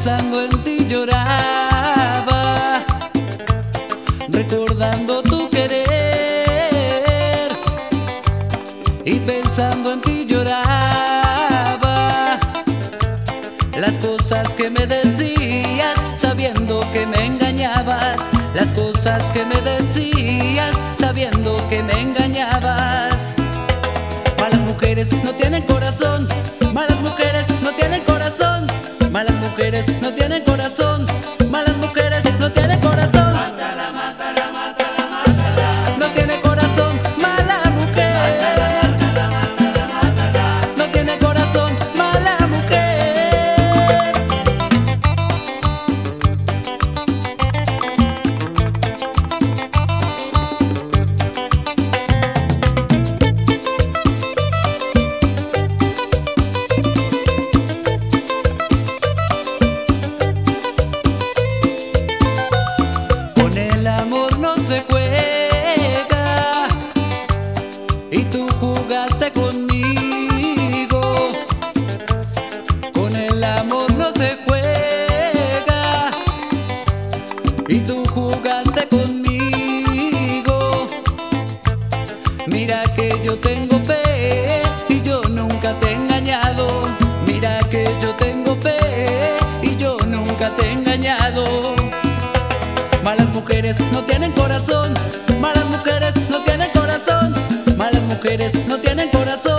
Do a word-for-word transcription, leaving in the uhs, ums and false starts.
pensando en ti lloraba, recordando tu querer. Y pensando en ti lloraba, las cosas que me decías, sabiendo que me engañabas. Las cosas que me decías, sabiendo que me engañabas. Malas mujeres no tienen corazón, malas mujeres no tienen corazón, malas mujeres no tienen corazón, malas mujeres no tienen corazón. Mátala, mátala, mátala, mátala. No tiene corazón, mala mujer. Mátala, mátala, mátala, mátala. No tiene corazón, mala mujer. Con el amor no se juega y tú jugaste conmigo. Con el amor no se juega y tú jugaste conmigo. Mira que yo tengo fe y yo nunca te he engañado. Mira que yo tengo fe y yo nunca te he engañado. Malas mujeres no tienen corazón, malas mujeres no tienen corazón, malas mujeres no tienen corazón.